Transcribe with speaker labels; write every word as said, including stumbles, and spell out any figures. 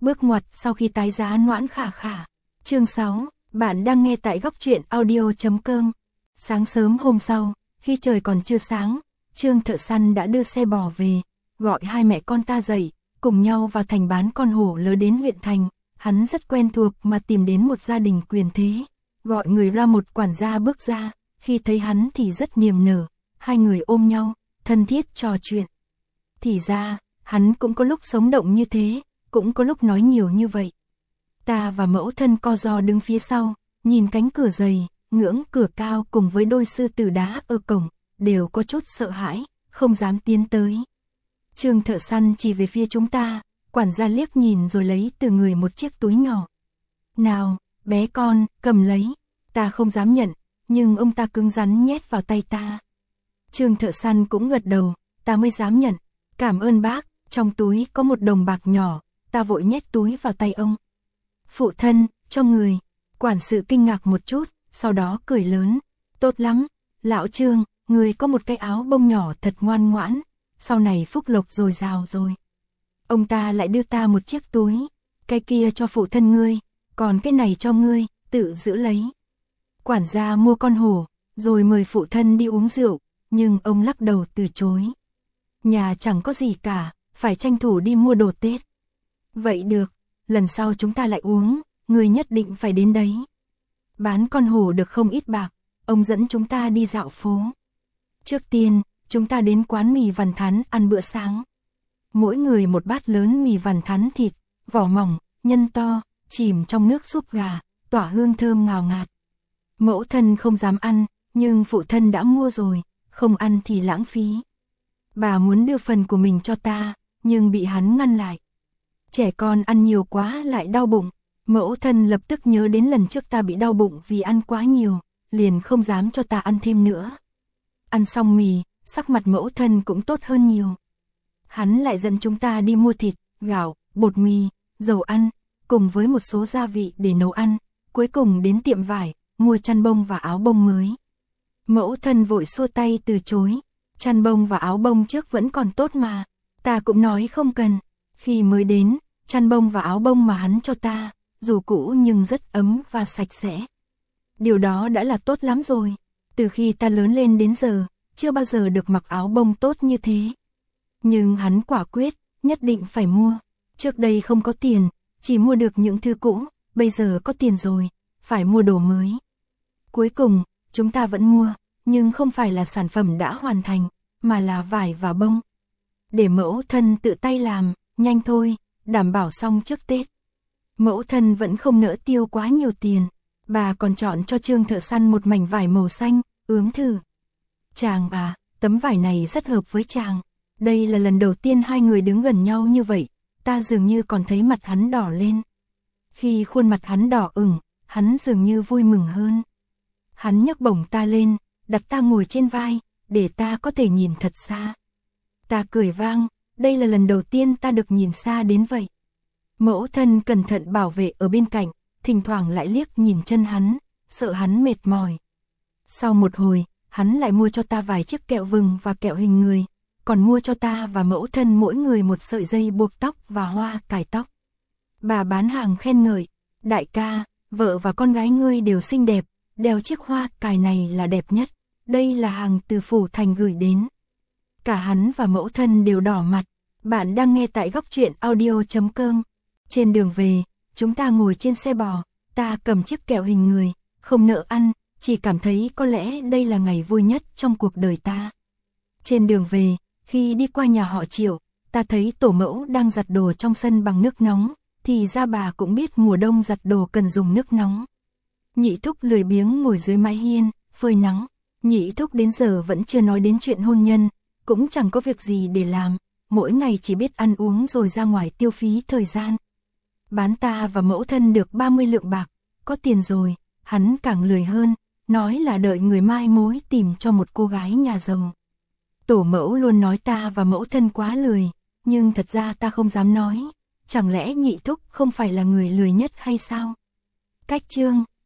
Speaker 1: Bước ngoặt sau khi tái giá Noãn Khả Khả. Chương sáu, bạn đang nghe tại góc truyện audio chấm com. Sáng sớm hôm sau, khi trời còn chưa sáng, Trương thợ săn đã đưa xe bò về, gọi hai mẹ con ta dậy, cùng nhau vào thành bán con hổ lớn đến huyện thành. Hắn rất quen thuộc mà tìm đến một gia đình quyền thế, gọi người ra một quản gia bước ra, khi thấy hắn thì rất niềm nở, hai người ôm nhau, thân thiết trò chuyện. Thì ra, hắn cũng có lúc sống động như thế, cũng có lúc nói nhiều như vậy. Ta và mẫu thân co ro đứng phía sau, nhìn cánh cửa dày, ngưỡng cửa cao cùng với đôi sư tử đá ở cổng, đều có chút sợ hãi, không dám tiến tới. Trương thợ săn chỉ về phía chúng ta, quản gia liếc nhìn rồi lấy từ người một chiếc túi nhỏ. Nào, bé con, cầm lấy. Ta không dám nhận, nhưng ông ta cứng rắn nhét vào tay ta. Trương thợ săn cũng gật đầu, ta mới dám nhận. Cảm ơn bác, trong túi có một đồng bạc nhỏ, ta vội nhét túi vào tay ông. Phụ thân, cho người. Quản sự kinh ngạc một chút, sau đó cười lớn. Tốt lắm, lão Trương, người có một cái áo bông nhỏ thật ngoan ngoãn, sau này phúc lộc dồi dào rồi. Ông ta lại đưa ta một chiếc túi, cái kia cho phụ thân ngươi, còn cái này cho ngươi, tự giữ lấy. Quản gia mua con hổ, rồi mời phụ thân đi uống rượu, nhưng ông lắc đầu từ chối. Nhà chẳng có gì cả, phải tranh thủ đi mua đồ Tết. Vậy được, lần sau chúng ta lại uống, ngươi nhất định phải đến đấy. Bán con hổ được không ít bạc, ông dẫn chúng ta đi dạo phố. Trước tiên, chúng ta đến quán mì Vằn Thắn ăn bữa sáng. Mỗi người một bát lớn mì Vằn Thắn thịt, vỏ mỏng, nhân to, chìm trong nước súp gà, tỏa hương thơm ngào ngạt. Mẫu thân không dám ăn, nhưng phụ thân đã mua rồi, không ăn thì lãng phí. Bà muốn đưa phần của mình cho ta, nhưng bị hắn ngăn lại. Trẻ con ăn nhiều quá lại đau bụng. Mẫu thân lập tức nhớ đến lần trước ta bị đau bụng vì ăn quá nhiều, liền không dám cho ta ăn thêm nữa. Ăn xong mì, sắc mặt mẫu thân cũng tốt hơn nhiều. Hắn lại dẫn chúng ta đi mua thịt, gạo, bột mì, dầu ăn, cùng với một số gia vị để nấu ăn, cuối cùng đến tiệm vải, mua chăn bông và áo bông mới. Mẫu thân vội xua tay từ chối, chăn bông và áo bông trước vẫn còn tốt mà, ta cũng nói không cần. Khi mới đến, chăn bông và áo bông mà hắn cho ta, dù cũ nhưng rất ấm và sạch sẽ. Điều đó đã là tốt lắm rồi, từ khi ta lớn lên đến giờ, chưa bao giờ được mặc áo bông tốt như thế. Nhưng hắn quả quyết, nhất định phải mua. Trước đây không có tiền, chỉ mua được những thứ cũ, bây giờ có tiền rồi, phải mua đồ mới. Cuối cùng, chúng ta vẫn mua, nhưng không phải là sản phẩm đã hoàn thành, mà là vải và bông. Để mẫu thân tự tay làm, nhanh thôi, đảm bảo xong trước Tết. Mẫu thân vẫn không nỡ tiêu quá nhiều tiền, bà còn chọn cho Trương thợ săn một mảnh vải màu xanh, ướm thử. Chàng à, tấm vải này rất hợp với chàng. Đây là lần đầu tiên hai người đứng gần nhau như vậy, ta dường như còn thấy mặt hắn đỏ lên. Khi khuôn mặt hắn đỏ ửng, hắn dường như vui mừng hơn. Hắn nhấc bổng ta lên, đặt ta ngồi trên vai, để ta có thể nhìn thật xa. Ta cười vang, đây là lần đầu tiên ta được nhìn xa đến vậy. Mẫu thân cẩn thận bảo vệ ở bên cạnh, thỉnh thoảng lại liếc nhìn chân hắn, sợ hắn mệt mỏi. Sau một hồi, hắn lại mua cho ta vài chiếc kẹo vừng và kẹo hình người, còn mua cho ta và mẫu thân mỗi người một sợi dây buộc tóc và hoa cài tóc. Bà bán hàng khen ngợi, đại ca, vợ và con gái ngươi đều xinh đẹp, đeo chiếc hoa cài này là đẹp nhất, đây là hàng từ phủ thành gửi đến. Cả hắn và mẫu thân đều đỏ mặt. Bạn đang nghe tại góc truyện audio chấm com. Trên đường về, chúng ta ngồi trên xe bò, ta cầm chiếc kẹo hình người, không nỡ ăn, chỉ cảm thấy có lẽ đây là ngày vui nhất trong cuộc đời ta. Trên đường về, khi đi qua nhà họ Triệu, ta thấy tổ mẫu đang giặt đồ trong sân bằng nước nóng, thì ra bà cũng biết mùa đông giặt đồ cần dùng nước nóng. Nhị thúc lười biếng ngồi dưới mái hiên, phơi nắng. Nhị thúc đến giờ vẫn chưa nói đến chuyện hôn nhân, cũng chẳng có việc gì để làm, mỗi ngày chỉ biết ăn uống rồi ra ngoài tiêu phí thời gian. Bán ta và mẫu thân được ba mươi lượng bạc, có tiền rồi, hắn càng lười hơn, nói là đợi người mai mối tìm cho một cô gái nhà giàu. Tổ mẫu luôn nói ta và mẫu thân quá lười, nhưng thật ra ta không dám nói, chẳng lẽ nhị thúc không phải là người lười nhất hay sao? Cách chương